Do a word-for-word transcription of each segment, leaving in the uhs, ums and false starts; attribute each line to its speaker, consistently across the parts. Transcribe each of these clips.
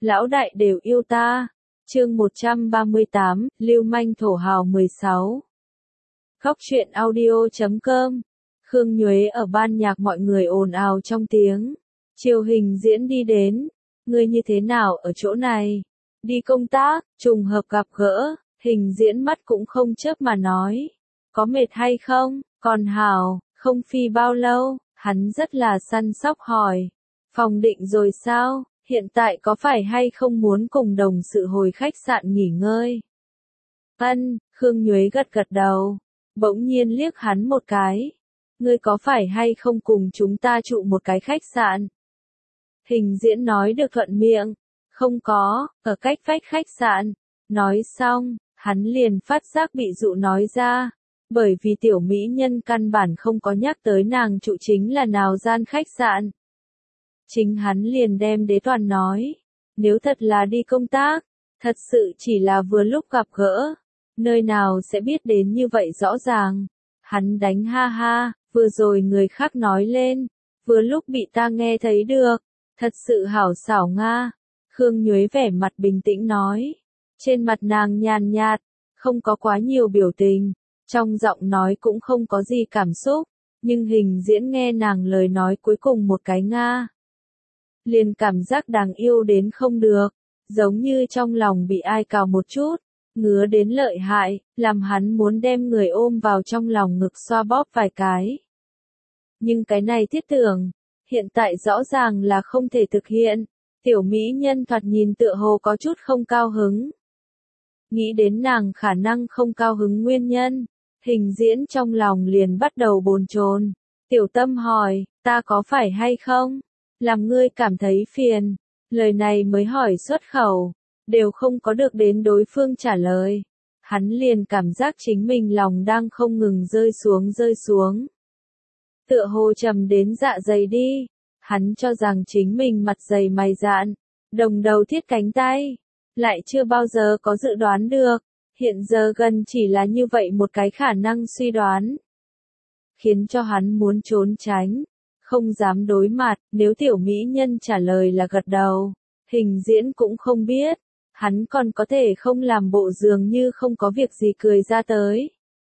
Speaker 1: lão đại đều yêu ta. Chương một trăm ba mươi tám, Lưu manh thổ hào mười sáu. Khóc chuyện audio chấm com. Khương Nhuế ở ban nhạc mọi người ồn ào trong tiếng. Triều Hình Diễn đi đến. Ngươi như thế nào ở chỗ này? Đi công tác, trùng hợp gặp gỡ. Hình Diễn mắt cũng không chớp mà nói. Có mệt hay không? Còn hào, không phi bao lâu. Hắn rất là săn sóc hỏi. Phòng định rồi sao? Hiện tại có phải hay không muốn cùng đồng sự hồi khách sạn nghỉ ngơi? Ân, Khương Nhuế gật gật đầu. Bỗng nhiên liếc hắn một cái. Ngươi có phải hay không cùng chúng ta trụ một cái khách sạn? Hình Diễn nói được thuận miệng. Không có, ở cách vách khách sạn. Nói xong, hắn liền phát giác bị dụ nói ra. Bởi vì tiểu mỹ nhân căn bản không có nhắc tới nàng trụ chính là nào gian khách sạn. Chính hắn liền đem đế toàn nói. Nếu thật là đi công tác, thật sự chỉ là vừa lúc gặp gỡ. Nơi nào sẽ biết đến như vậy rõ ràng. Hắn đánh ha ha, vừa rồi người khác nói lên. Vừa lúc bị ta nghe thấy được. Thật sự hảo xảo nga. Khương Nhuế vẻ mặt bình tĩnh nói. Trên mặt nàng nhàn nhạt, không có quá nhiều biểu tình. Trong giọng nói cũng không có gì cảm xúc. Nhưng Hình Diễn nghe nàng lời nói cuối cùng một cái nga. Liền cảm giác đáng yêu đến không được. Giống như trong lòng bị ai cào một chút. Ngứa đến lợi hại, làm hắn muốn đem người ôm vào trong lòng ngực xoa bóp vài cái. Nhưng cái này thiết tưởng, hiện tại rõ ràng là không thể thực hiện. Tiểu mỹ nhân thoạt nhìn tựa hồ có chút không cao hứng. Nghĩ đến nàng khả năng không cao hứng nguyên nhân, Hình Diễn trong lòng liền bắt đầu bồn chồn. Tiểu Tâm hỏi, ta có phải hay không? Làm ngươi cảm thấy phiền. Lời này mới hỏi xuất khẩu, đều không có được đến đối phương trả lời. Hắn liền cảm giác chính mình lòng đang không ngừng rơi xuống rơi xuống. Tựa hồ trầm đến dạ dày đi. Hắn cho rằng chính mình mặt dày mày dạn, đồng đầu thiết cánh tay. Lại chưa bao giờ có dự đoán được. Hiện giờ gần chỉ là như vậy một cái khả năng suy đoán. Khiến cho hắn muốn trốn tránh. Không dám đối mặt, nếu tiểu mỹ nhân trả lời là gật đầu. Hình Diễn cũng không biết. Hắn còn có thể không làm bộ dường như không có việc gì cười ra tới.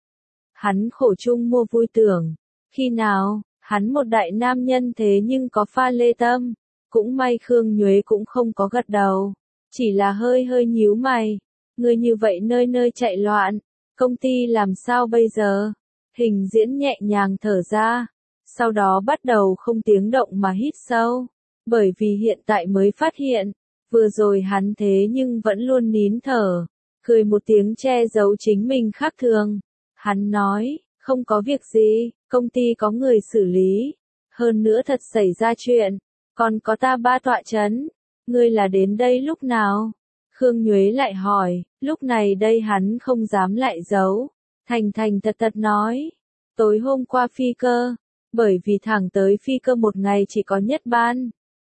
Speaker 1: Hắn khổ chung mua vui tưởng. Khi nào, hắn một đại nam nhân thế nhưng có pha lê tâm. Cũng may Khương Nhuế cũng không có gật đầu. Chỉ là hơi hơi nhíu mày. Người như vậy nơi nơi chạy loạn. Công ty làm sao bây giờ? Hình Diễn nhẹ nhàng thở ra. Sau đó bắt đầu không tiếng động mà hít sâu. Bởi vì hiện tại mới phát hiện. Vừa rồi hắn thế nhưng vẫn luôn nín thở. Cười một tiếng che giấu chính mình khác thường. Hắn nói, không có việc gì, công ty có người xử lý. Hơn nữa thật xảy ra chuyện. Còn có ta ba tọa chấn. Ngươi là đến đây lúc nào? Khương Nhuế lại hỏi, lúc này đây hắn không dám lại giấu. Thành thành thật thật nói. Tối hôm qua phi cơ. Bởi vì thẳng tới phi cơ một ngày chỉ có nhất ban.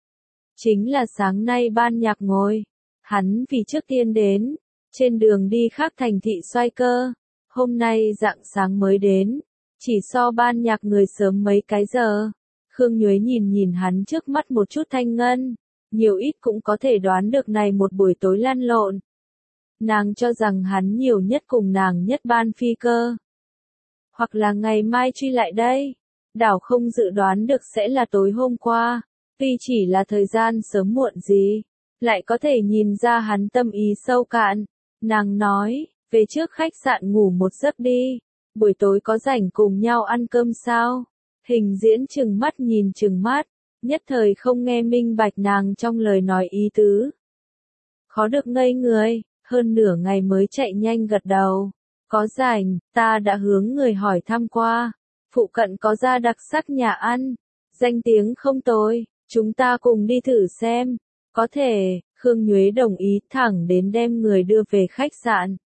Speaker 1: Chính là sáng nay ban nhạc ngồi. Hắn vì trước tiên đến. Trên đường đi khác thành thị xoay cơ. Hôm nay rạng sáng mới đến. Chỉ so ban nhạc người sớm mấy cái giờ. Khương Nhuế nhìn nhìn hắn trước mắt một chút thanh ngân. Nhiều ít cũng có thể đoán được này một buổi tối lăn lộn. Nàng cho rằng hắn nhiều nhất cùng nàng nhất ban phi cơ. Hoặc là ngày mai truy lại đây. Đảo không dự đoán được sẽ là tối hôm qua. Tuy chỉ là thời gian sớm muộn gì. Lại có thể nhìn ra hắn tâm ý sâu cạn. Nàng nói, về trước khách sạn ngủ một giấc đi. Buổi tối có rảnh cùng nhau ăn cơm sao? Hình Diễn chừng mắt nhìn chừng mắt. Nhất thời không nghe minh bạch nàng trong lời nói ý tứ. Khó được ngây người, hơn nửa ngày mới chạy nhanh gật đầu. Có rảnh, ta đã hướng người hỏi thăm qua. Phụ cận có ra đặc sắc nhà ăn. Danh tiếng không tồi, chúng ta cùng đi thử xem. Có thể, Khương Nhuế đồng ý thẳng đến đem người đưa về khách sạn.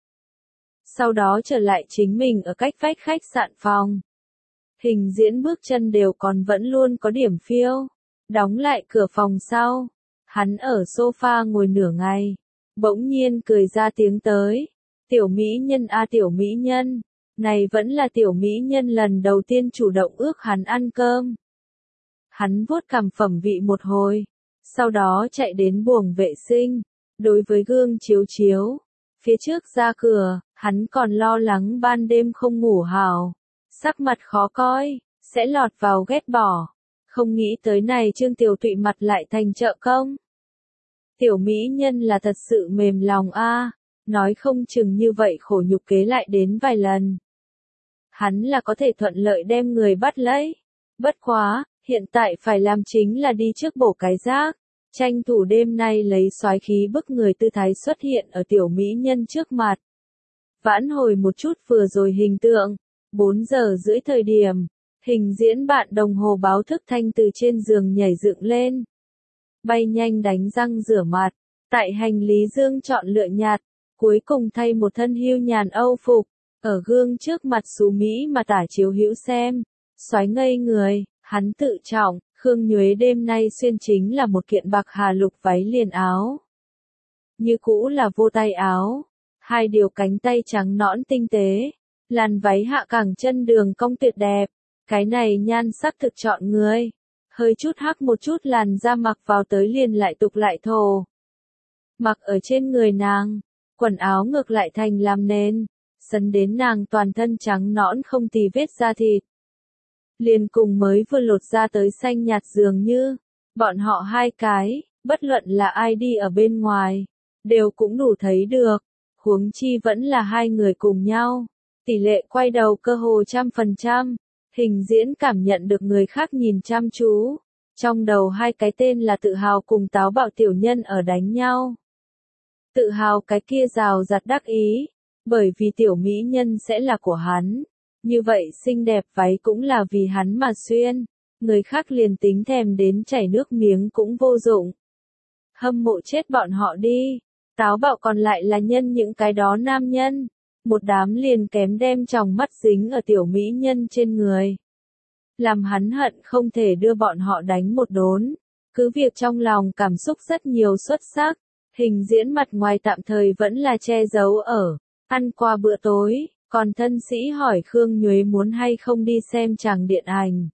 Speaker 1: Sau đó trở lại chính mình ở cách vách khách sạn phòng. Hình Diễn bước chân đều còn vẫn luôn có điểm phiêu. Đóng lại cửa phòng sau. Hắn ở sofa ngồi nửa ngày. Bỗng nhiên cười ra tiếng tới. Tiểu mỹ nhân a tiểu mỹ nhân. Này vẫn là tiểu mỹ nhân lần đầu tiên chủ động ước hắn ăn cơm. Hắn vuốt cằm phẩm vị một hồi. sau đó chạy đến buồng vệ sinh, đối với gương chiếu chiếu. Phía trước ra cửa, hắn còn lo lắng ban đêm không ngủ hào, sắc mặt khó coi, sẽ lọt vào ghét bỏ. Không nghĩ tới này Trương Tiểu Tụy mặt lại thành trợ công. Tiểu mỹ nhân là thật sự mềm lòng a, nói không chừng như vậy khổ nhục kế lại đến vài lần. Hắn là có thể thuận lợi đem người bắt lấy. Bất quá, hiện tại phải làm chính là đi trước bổ cái rác, tranh thủ đêm nay lấy soái khí bức người tư thái xuất hiện ở tiểu mỹ nhân trước mặt. Vãn hồi một chút vừa rồi hình tượng, bốn giờ rưỡi thời điểm, Hình Diễn bạn đồng hồ báo thức thanh từ trên giường nhảy dựng lên. Bay nhanh đánh răng rửa mặt, tại hành lý dương chọn lựa nhạt, cuối cùng thay một thân hưu nhàn âu phục, ở gương trước mặt xú mỹ mà tả chiếu hữu xem, xoáy ngây người, hắn tự trọng, Khương Nhuế đêm nay xuyên chính là một kiện bạc hà lục váy liền áo. Như cũ là vô tay áo, hai điều cánh tay trắng nõn tinh tế, làn váy hạ cẳng chân đường cong tuyệt đẹp, cái này nhan sắc thực chọn người. Hơi chút hắc một chút làn da mặc vào tới liền lại tục lại thổ. Mặc ở trên người nàng, quần áo ngược lại thành làm nền, sấn đến nàng toàn thân trắng nõn không tì vết da thịt. Liền cùng mới vừa lột ra tới xanh nhạt dường như, bọn họ hai cái, bất luận là ai đi ở bên ngoài, đều cũng đủ thấy được, huống chi vẫn là hai người cùng nhau, tỷ lệ quay đầu cơ hồ trăm phần trăm. Hình Diễn cảm nhận được người khác nhìn chăm chú, trong đầu hai cái tên là Tự Hào cùng Táo Bạo tiểu nhân ở đánh nhau. Tự Hào cái kia rào rạt đắc ý, bởi vì tiểu mỹ nhân sẽ là của hắn, như vậy xinh đẹp váy cũng là vì hắn mà xuyên, người khác liền tính thèm đến chảy nước miếng cũng vô dụng. Hâm mộ chết bọn họ đi, Táo Bạo còn lại là nhân những cái đó nam nhân. Một đám liền kém đem tròng mắt dính ở tiểu mỹ nhân trên người. Làm hắn hận không thể đưa bọn họ đánh một đốn. Cứ việc trong lòng cảm xúc rất nhiều xuất sắc, Hình Diễn mặt ngoài tạm thời vẫn là che giấu ở. Ăn qua bữa tối, còn thân sĩ hỏi Khương Nhuế muốn hay không đi xem chàng điện ảnh.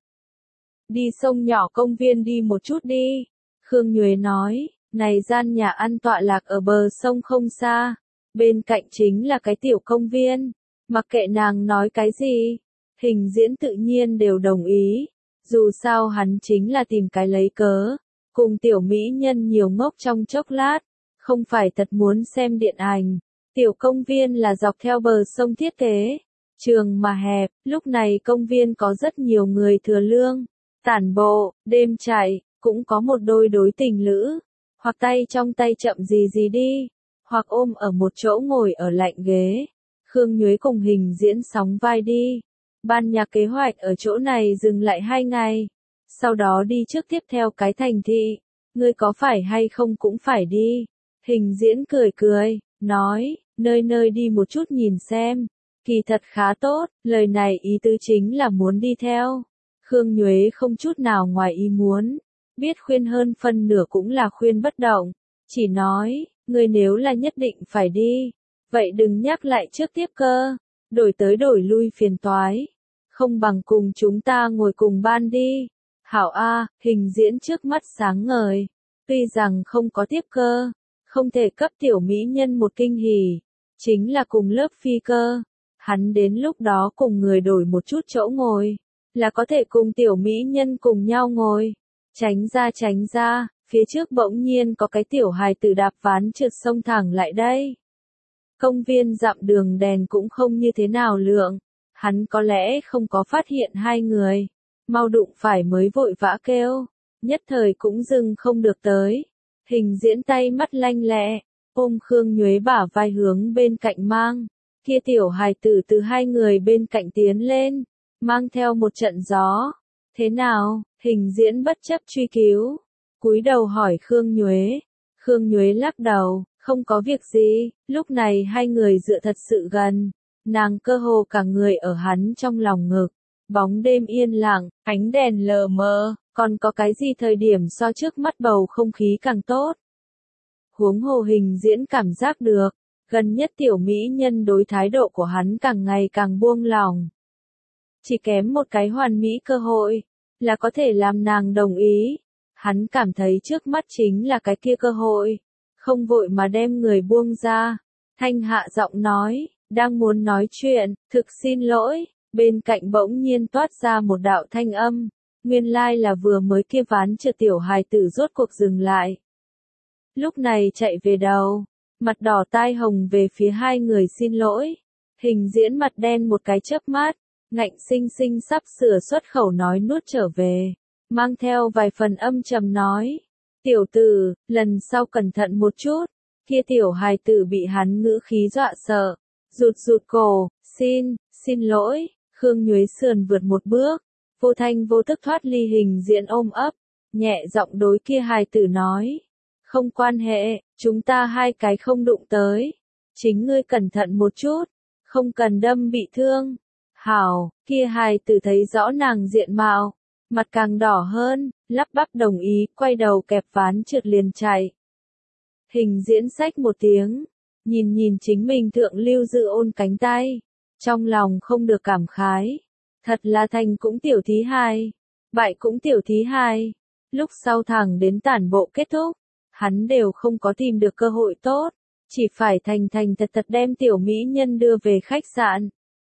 Speaker 1: Đi sông nhỏ công viên đi một chút đi. Khương Nhuế nói, này gian nhà ăn tọa lạc ở bờ sông không xa. Bên cạnh chính là cái tiểu công viên, mặc kệ nàng nói cái gì, Hình Diễn tự nhiên đều đồng ý, dù sao hắn chính là tìm cái lấy cớ, cùng tiểu mỹ nhân nhiều ngốc trong chốc lát, không phải thật muốn xem điện ảnh, tiểu công viên là dọc theo bờ sông thiết kế, trường mà hẹp, lúc này công viên có rất nhiều người thừa lương, tản bộ, đêm chạy, cũng có một đôi đối tình lữ, hoặc tay trong tay chậm gì gì đi. Hoặc ôm ở một chỗ ngồi ở lạnh ghế. Khương Nhuế cùng Hình Diễn sóng vai đi. Ban nhạc kế hoạch ở chỗ này dừng lại hai ngày. Sau đó đi trước tiếp theo cái thành thị. Ngươi có phải hay không cũng phải đi. Hình Diễn cười cười, nói, nơi nơi đi một chút nhìn xem. Kỳ thật khá tốt, lời này ý tứ chính là muốn đi theo. Khương Nhuế không chút nào ngoài ý muốn. Biết khuyên hơn phân nửa cũng là khuyên bất động. Chỉ nói, ngươi nếu là nhất định phải đi, vậy đừng nhắc lại trước tiếp cơ, đổi tới đổi lui phiền toái, không bằng cùng chúng ta ngồi cùng ban đi. Hảo A, Hình Diễn trước mắt sáng ngời, tuy rằng không có tiếp cơ, không thể cấp tiểu mỹ nhân một kinh hỉ, chính là cùng lớp phi cơ, hắn đến lúc đó cùng người đổi một chút chỗ ngồi, là có thể cùng tiểu mỹ nhân cùng nhau ngồi, tránh ra tránh ra. Phía trước bỗng nhiên có cái tiểu hài tử đạp ván trượt sông thẳng lại đây. Công viên dặm đường đèn cũng không như thế nào lượng, hắn có lẽ không có phát hiện hai người, mau đụng phải mới vội vã kêu, nhất thời cũng dừng không được tới. Hình Diễn tay mắt lanh lẹ, ôm Khương Nhuế bả vai hướng bên cạnh mang, kia tiểu hài tử từ hai người bên cạnh tiến lên, mang theo một trận gió. Thế nào? Hình Diễn bất chấp truy cứu. Cúi đầu hỏi Khương Nhuế. Khương Nhuế lắc đầu, không có việc gì, lúc này hai người dựa thật sự gần, nàng cơ hồ cả người ở hắn trong lòng ngực, bóng đêm yên lặng, ánh đèn lờ mờ, còn có cái gì thời điểm so trước mắt bầu không khí càng tốt. Huống hồ Hình Diễn cảm giác được, gần nhất tiểu mỹ nhân đối thái độ của hắn càng ngày càng buông lòng. Chỉ kém một cái hoàn mỹ cơ hội, là có thể làm nàng đồng ý. Hắn cảm thấy trước mắt chính là cái kia cơ hội, không vội mà đem người buông ra. Thanh hạ giọng nói, đang muốn nói chuyện, thực xin lỗi, bên cạnh bỗng nhiên toát ra một đạo thanh âm, nguyên lai là vừa mới kia ván trượt tiểu hài tử rốt cuộc dừng lại. Lúc này chạy về đầu, mặt đỏ tai hồng về phía hai người xin lỗi, Hình Diễn mặt đen một cái chớp mắt, ngạnh sinh sinh sắp sửa xuất khẩu nói nuốt trở về, mang theo vài phần âm trầm nói, tiểu tử, lần sau cẩn thận một chút. Kia tiểu hài tử bị hắn ngữ khí dọa sợ, rụt rụt cổ, xin, xin lỗi, Khương Nhuế sườn vượt một bước, vô thanh vô tức thoát ly Hình Diễn ôm ấp, nhẹ giọng đối kia hài tử nói, không quan hệ, chúng ta hai cái không đụng tới, chính ngươi cẩn thận một chút, không cần đâm bị thương. Hảo, kia hài tử thấy rõ nàng diện mạo, mặt càng đỏ hơn, lắp bắp đồng ý, quay đầu kẹp ván trượt liền chạy. Hình Diễn xách một tiếng, nhìn nhìn chính mình thượng lưu dự ôn cánh tay, trong lòng không được cảm khái, thật là thành cũng tiểu thí hài, bại cũng tiểu thí hài. Lúc sau thẳng đến tản bộ kết thúc, hắn đều không có tìm được cơ hội tốt, chỉ phải thành thành thật thật đem tiểu mỹ nhân đưa về khách sạn.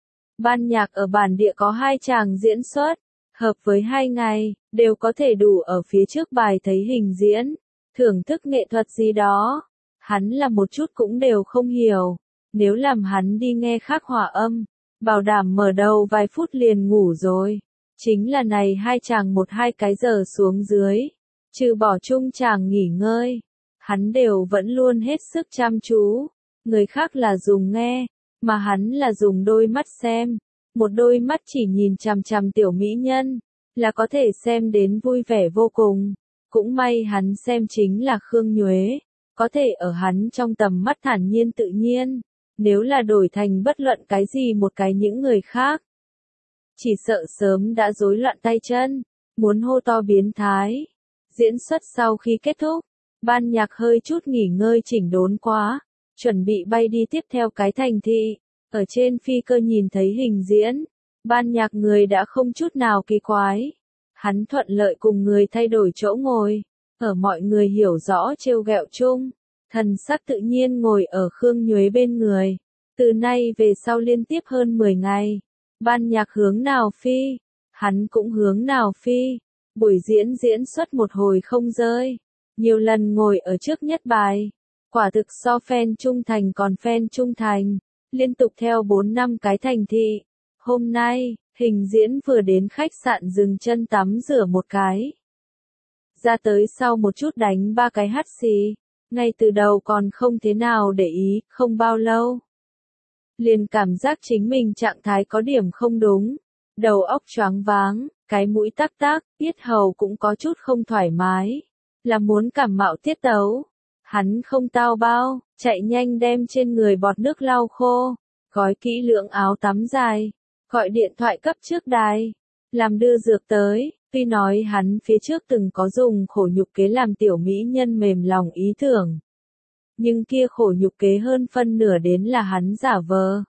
Speaker 1: Ban nhạc ở bản địa có hai chàng diễn xuất, hợp với hai ngày, đều có thể đủ ở phía trước bài thấy Hình Diễn, thưởng thức nghệ thuật gì đó. Hắn là một chút cũng đều không hiểu, nếu làm hắn đi nghe khác hòa âm, bảo đảm mở đầu vài phút liền ngủ rồi. Chính là này hai chàng một hai cái giờ xuống dưới, trừ bỏ chung chàng nghỉ ngơi, hắn đều vẫn luôn hết sức chăm chú, người khác là dùng nghe, mà hắn là dùng đôi mắt xem, một đôi mắt chỉ nhìn chằm chằm tiểu mỹ nhân, là có thể xem đến vui vẻ vô cùng. Cũng may hắn xem chính là Khương Nhuế, có thể ở hắn trong tầm mắt thản nhiên tự nhiên, nếu là đổi thành bất luận cái gì một cái những người khác, chỉ sợ sớm đã rối loạn tay chân, muốn hô to biến thái. Diễn xuất sau khi kết thúc, ban nhạc hơi chút nghỉ ngơi chỉnh đốn quá, chuẩn bị bay đi tiếp theo cái thành thị, ở trên phi cơ nhìn thấy Hình Diễn, ban nhạc người đã không chút nào kỳ quái. Hắn thuận lợi cùng người thay đổi chỗ ngồi, ở mọi người hiểu rõ trêu ghẹo chung, thần sắc tự nhiên ngồi ở Khương Nhuế bên người. Từ nay về sau liên tiếp hơn mười ngày, ban nhạc hướng nào phi, hắn cũng hướng nào phi, buổi diễn diễn xuất một hồi không rơi, nhiều lần ngồi ở trước nhất bài, quả thực so fan trung thành còn fan trung thành, liên tục theo bốn năm cái thành thị. Hôm nay, Hình Diễn vừa đến khách sạn dừng chân tắm rửa một cái. Ra tới sau một chút đánh ba cái hắt xì, ngay từ đầu còn không thế nào để ý, không bao lâu. Liền cảm giác chính mình trạng thái có điểm không đúng, đầu óc choáng váng, cái mũi tắc tắc, yết hầu cũng có chút không thoải mái, là muốn cảm mạo tiết tấu. Hắn không tao bao, chạy nhanh đem trên người bọt nước lau khô, gói kỹ lưỡng áo tắm dài, gọi điện thoại cấp trước đài, làm đưa dược tới. Tuy nói hắn phía trước từng có dùng khổ nhục kế làm tiểu mỹ nhân mềm lòng ý tưởng, nhưng kia khổ nhục kế hơn phân nửa đến là hắn giả vờ.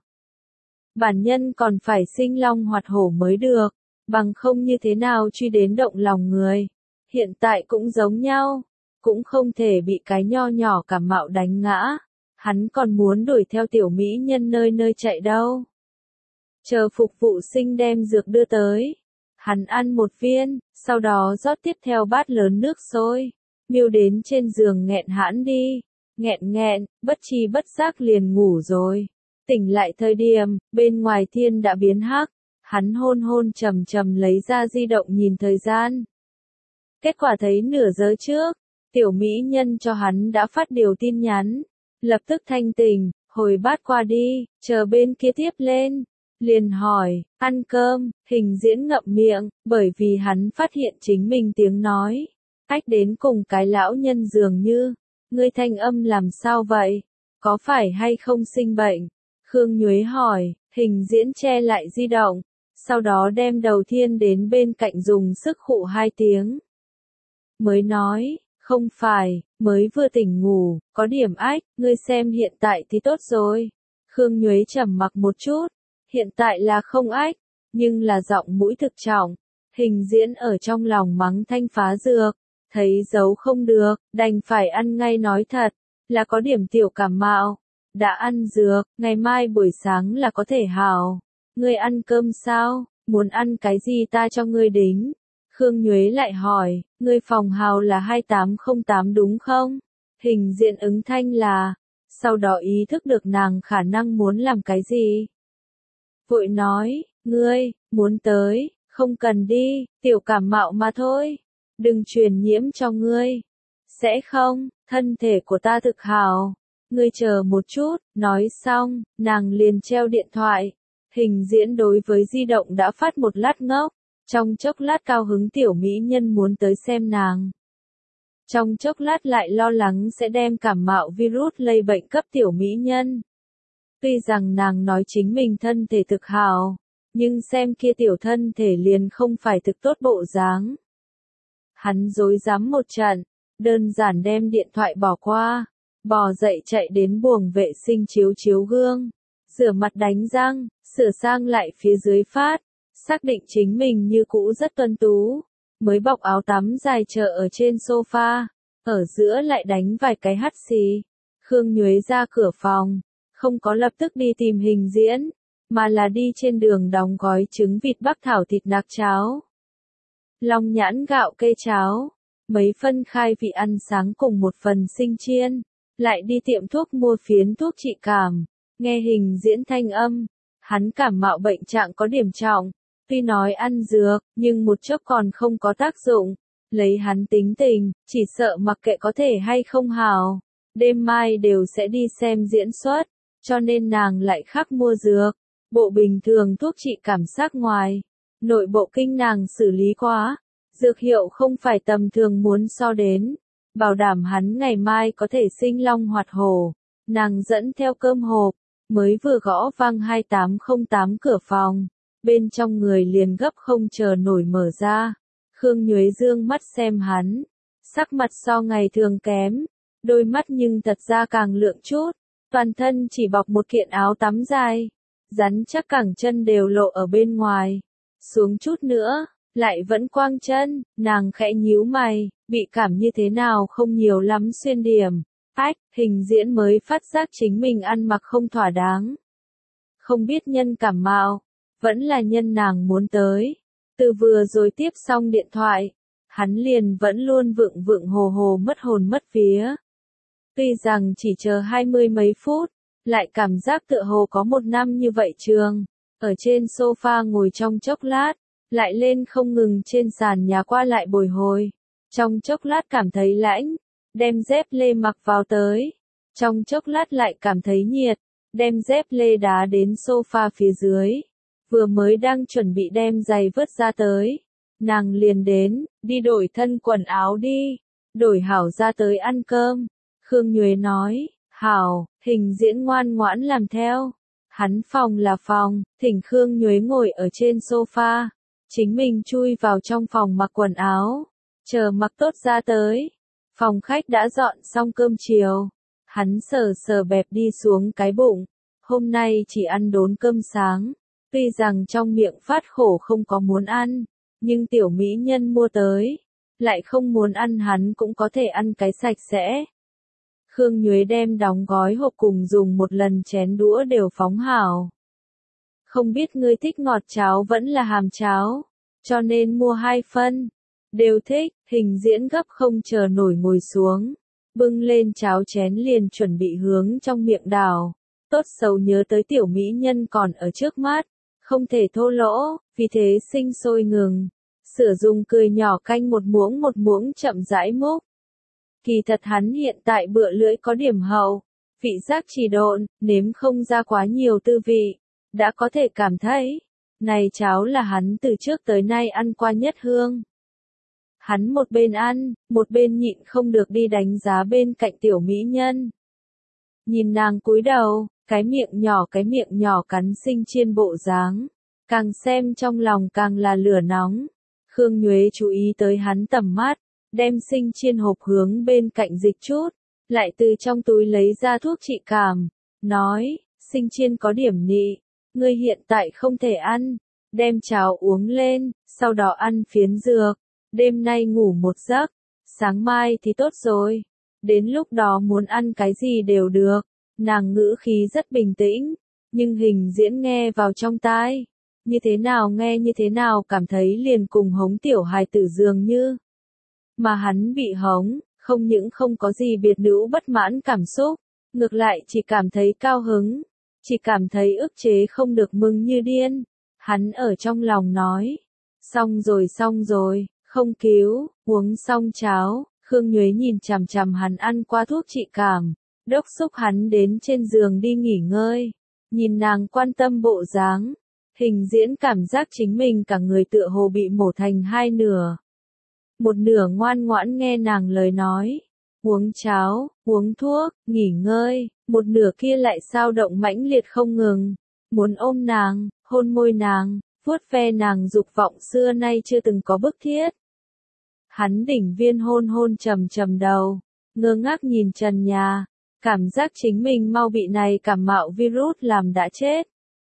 Speaker 1: Bản nhân còn phải sinh long hoạt hổ mới được, bằng không như thế nào truy đến động lòng người. Hiện tại cũng giống nhau, cũng không thể bị cái nho nhỏ cảm mạo đánh ngã, hắn còn muốn đuổi theo tiểu mỹ nhân nơi nơi chạy đâu. Chờ phục vụ sinh đem dược đưa tới, hắn ăn một viên, sau đó rót tiếp theo bát lớn nước sôi, miêu đến trên giường nghẹn hãn đi, nghẹn nghẹn, bất chi bất giác liền ngủ rồi. Tỉnh lại thời điểm, bên ngoài thiên đã biến hắc, hắn hôn hôn trầm trầm lấy ra di động nhìn thời gian. Kết quả thấy nửa giờ trước, tiểu mỹ nhân cho hắn đã phát điều tin nhắn, lập tức thanh tỉnh, hồi bát qua đi, chờ bên kia tiếp lên. Liền hỏi, ăn cơm, Hình Diễn ngậm miệng, bởi vì hắn phát hiện chính mình tiếng nói, ách đến cùng cái lão nhân dường như, ngươi thanh âm làm sao vậy, có phải hay không sinh bệnh? Khương Nhuế hỏi, Hình Diễn che lại di động, sau đó đem đầu thiên đến bên cạnh dùng sức khụ hai tiếng. Mới nói, không phải, mới vừa tỉnh ngủ, có điểm ách, ngươi xem hiện tại thì tốt rồi. Khương Nhuế trầm mặc một chút. Hiện tại là không ách, nhưng là giọng mũi thực trọng. Hình Diễn ở trong lòng mắng thanh phá dược, thấy giấu không được, đành phải ăn ngay nói thật, là có điểm tiểu cảm mạo. Đã ăn dược, ngày mai buổi sáng là có thể hảo. Ngươi ăn cơm sao? Muốn ăn cái gì ta cho ngươi đính? Khương Nhuế lại hỏi, ngươi phòng hào là hai tám không tám đúng không? Hình diện ứng thanh là, sau đó ý thức được nàng khả năng muốn làm cái gì. Vội nói, ngươi, muốn tới, không cần đi, tiểu cảm mạo mà thôi. Đừng truyền nhiễm cho ngươi. Sẽ không, thân thể của ta thực hảo. Ngươi chờ một chút, nói xong, nàng liền treo điện thoại. Hình diễn đối với di động đã phát một lát ngốc. Trong chốc lát cao hứng tiểu mỹ nhân muốn tới xem nàng. Trong chốc lát lại lo lắng sẽ đem cảm mạo virus lây bệnh cấp tiểu mỹ nhân. Tuy rằng nàng nói chính mình thân thể thực hảo, nhưng xem kia tiểu thân thể liền không phải thực tốt bộ dáng. Hắn dối dám một trận, đơn giản đem điện thoại bỏ qua, bò dậy chạy đến buồng vệ sinh chiếu chiếu gương, rửa mặt đánh răng, sửa sang lại phía dưới phát, xác định chính mình như cũ rất tuân tú, mới bọc áo tắm dài chờ ở trên sofa, ở giữa lại đánh vài cái hắt xì. Khương Nhuế ra cửa phòng, không có lập tức đi tìm hình diễn, mà là đi trên đường đóng gói trứng vịt bắc thảo thịt nạc cháo. Long nhãn gạo kê cháo, mấy phân khai vị ăn sáng cùng một phần sinh chiên, lại đi tiệm thuốc mua phiến thuốc trị cảm, nghe hình diễn thanh âm, hắn cảm mạo bệnh trạng có điểm trọng, tuy nói ăn dược, nhưng một chốc còn không có tác dụng, lấy hắn tính tình, chỉ sợ mặc kệ có thể hay không hào, đêm mai đều sẽ đi xem diễn xuất, cho nên nàng lại khắc mua dược, bộ bình thường thuốc trị cảm giác ngoài. Nội bộ kinh nàng xử lý quá, dược hiệu không phải tầm thường muốn so đến, bảo đảm hắn ngày mai có thể sinh long hoạt hổ. Nàng dẫn theo cơm hộp, mới vừa gõ vang hai tám không tám cửa phòng, bên trong người liền gấp không chờ nổi mở ra. Khương Nhuế dương mắt xem hắn, sắc mặt so ngày thường kém, đôi mắt nhưng thật ra càng lượng chút, toàn thân chỉ bọc một kiện áo tắm dài, rắn chắc cẳng chân đều lộ ở bên ngoài. Xuống chút nữa, lại vẫn quang chân, nàng khẽ nhíu mày, bị cảm như thế nào không nhiều lắm xuyên điểm. Ách, hình diễn mới phát giác chính mình ăn mặc không thỏa đáng. Không biết nhân cảm mạo, vẫn là nhân nàng muốn tới. Từ vừa rồi tiếp xong điện thoại, hắn liền vẫn luôn vượng vượng hồ hồ mất hồn mất vía. Tuy rằng chỉ chờ hai mươi mấy phút, lại cảm giác tựa hồ có một năm như vậy trường. Ở trên sofa ngồi trong chốc lát, lại lên không ngừng trên sàn nhà qua lại bồi hồi. Trong chốc lát cảm thấy lãnh, đem dép lê mặc vào tới. Trong chốc lát lại cảm thấy nhiệt, đem dép lê đá đến sofa phía dưới. Vừa mới đang chuẩn bị đem giày vớt ra tới. Nàng liền đến, đi đổi thân quần áo đi. Đổi hảo ra tới ăn cơm. Khương Nhuế nói, hảo, hình diễn ngoan ngoãn làm theo. Hắn phòng là phòng, thỉnh Khương Nhuế ngồi ở trên sofa. Chính mình chui vào trong phòng mặc quần áo. Chờ mặc tốt ra tới. Phòng khách đã dọn xong cơm chiều. Hắn sờ sờ bẹp đi xuống cái bụng. Hôm nay chỉ ăn đốn cơm sáng. Tuy rằng trong miệng phát khổ không có muốn ăn. Nhưng tiểu mỹ nhân mua tới. Lại không muốn ăn hắn cũng có thể ăn cái sạch sẽ. Khương Nhuế đem đóng gói hộp cùng dùng một lần chén đũa đều phóng hảo. Không biết ngươi thích ngọt cháo vẫn là hàm cháo. Cho nên mua hai phân. Đều thích, hình diễn gấp không chờ nổi ngồi xuống. Bưng lên cháo chén liền chuẩn bị hướng trong miệng đảo. Tốt xấu nhớ tới tiểu mỹ nhân còn ở trước mắt. Không thể thô lỗ, vì thế sinh sôi ngừng. Sử dụng cười nhỏ canh một muỗng một muỗng chậm rãi múc. Kỳ thật hắn hiện tại bựa lưỡi có điểm hậu. Vị giác trì độn, nếm không ra quá nhiều tư vị. Đã có thể cảm thấy. Này cháo là hắn từ trước tới nay ăn qua nhất hương. Hắn một bên ăn, một bên nhịn không được đi đánh giá bên cạnh tiểu mỹ nhân. Nhìn nàng cúi đầu, cái miệng nhỏ cái miệng nhỏ cắn sinh chiên bộ dáng. Càng xem trong lòng càng là lửa nóng. Khương Nhuế chú ý tới hắn tầm mắt, đem sinh chiên hộp hướng bên cạnh dịch chút, lại từ trong túi lấy ra thuốc trị cảm, nói, sinh chiên có điểm nị, ngươi hiện tại không thể ăn, đem cháo uống lên, sau đó ăn phiến dược, đêm nay ngủ một giấc, sáng mai thì tốt rồi. Đến lúc đó muốn ăn cái gì đều được. Nàng ngữ khí rất bình tĩnh, nhưng Hình Diễn nghe vào trong tai. Như thế nào nghe như thế nào cảm thấy liền cùng hống tiểu hài tử dường như. Mà hắn bị hống, không những không có gì biệt nữ bất mãn cảm xúc, ngược lại chỉ cảm thấy cao hứng, chỉ cảm thấy ức chế không được mừng như điên. Hắn ở trong lòng nói, xong rồi xong rồi, không cứu, uống xong cháo. Khương Nhuế nhìn chằm chằm hắn ăn qua thuốc trị cảm, đốc xúc hắn đến trên giường đi nghỉ ngơi. Nhìn nàng quan tâm bộ dáng, Hình Diễn cảm giác chính mình cả người tựa hồ bị mổ thành hai nửa. Một nửa ngoan ngoãn nghe nàng lời nói, uống cháo, uống thuốc, nghỉ ngơi, một nửa kia lại sao động mãnh liệt không ngừng, muốn ôm nàng, hôn môi nàng, vuốt ve nàng dục vọng xưa nay chưa từng có bức thiết. Hắn đỉnh viên hôn hôn trầm trầm đầu, ngơ ngác nhìn trần nhà, cảm giác chính mình mau bị này cảm mạo virus làm đã chết.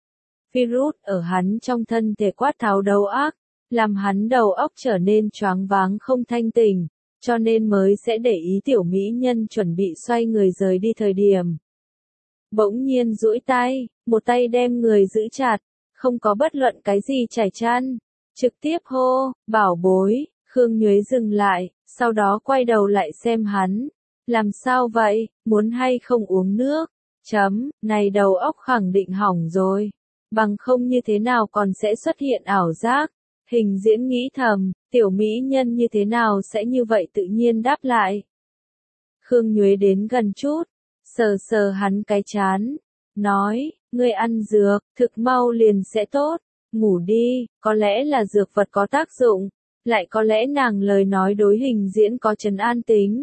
Speaker 1: Virus ở hắn trong thân thể quát tháo đầu óc, làm hắn đầu óc trở nên choáng váng không thanh tỉnh, cho nên mới sẽ để ý tiểu mỹ nhân chuẩn bị xoay người rời đi thời điểm. Bỗng nhiên duỗi tay, một tay đem người giữ chặt, không có bất luận cái gì chảy chăn, trực tiếp hô, bảo bối. Khương Nhuế dừng lại, sau đó quay đầu lại xem hắn. Làm sao vậy, muốn hay không uống nước? Chấm, này đầu óc khẳng định hỏng rồi. Bằng không như thế nào còn sẽ xuất hiện ảo giác. Hình Diễn nghĩ thầm, tiểu mỹ nhân như thế nào sẽ như vậy tự nhiên đáp lại. Khương Nhuế đến gần chút, sờ sờ hắn cái chán, nói, ngươi ăn dược, thực mau liền sẽ tốt, ngủ đi, có lẽ là dược vật có tác dụng. Lại có lẽ nàng lời nói đối Hình Diễn có trấn an tính.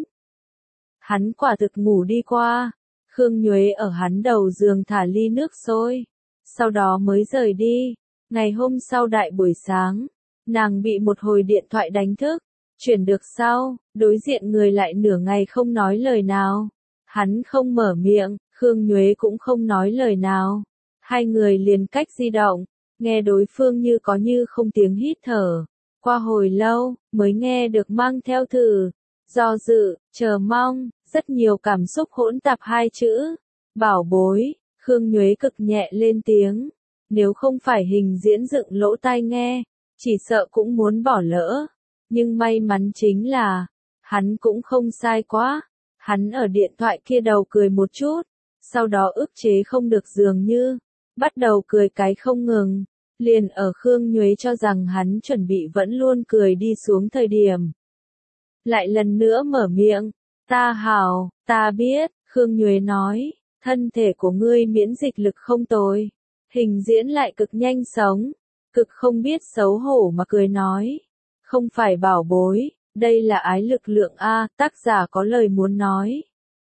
Speaker 1: Hắn quả thực ngủ đi qua, Khương Nhuế ở hắn đầu giường thả ly nước sôi, sau đó mới rời đi. Ngày hôm sau đại buổi sáng, nàng bị một hồi điện thoại đánh thức, chuyển được sau, đối diện người lại nửa ngày không nói lời nào. Hắn không mở miệng, Khương Nhuế cũng không nói lời nào. Hai người liền cách di động, nghe đối phương như có như không tiếng hít thở. Qua hồi lâu, mới nghe được mang theo thử, do dự, chờ mong, rất nhiều cảm xúc hỗn tạp hai chữ. Bảo bối, Khương Nhuế cực nhẹ lên tiếng. Nếu không phải Hình Diễn dựng lỗ tai nghe, chỉ sợ cũng muốn bỏ lỡ. Nhưng may mắn chính là, hắn cũng không sai quá. Hắn ở điện thoại kia đầu cười một chút, sau đó ức chế không được dường như, bắt đầu cười cái không ngừng. Liền ở Khương Nhuế cho rằng hắn chuẩn bị vẫn luôn cười đi xuống thời điểm. Lại lần nữa mở miệng, ta hảo, ta biết, Khương Nhuế nói, thân thể của ngươi miễn dịch lực không tồi. Hình Diễn lại cực nhanh sống, cực không biết xấu hổ mà cười nói, không phải bảo bối, đây là ái lực lượng A, tác giả có lời muốn nói.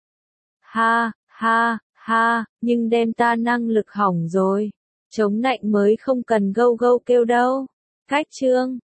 Speaker 1: Ha, ha, ha, nhưng đem ta năng lực hỏng rồi. Chống nạnh mới không cần gâu gâu kêu đâu. Cách chương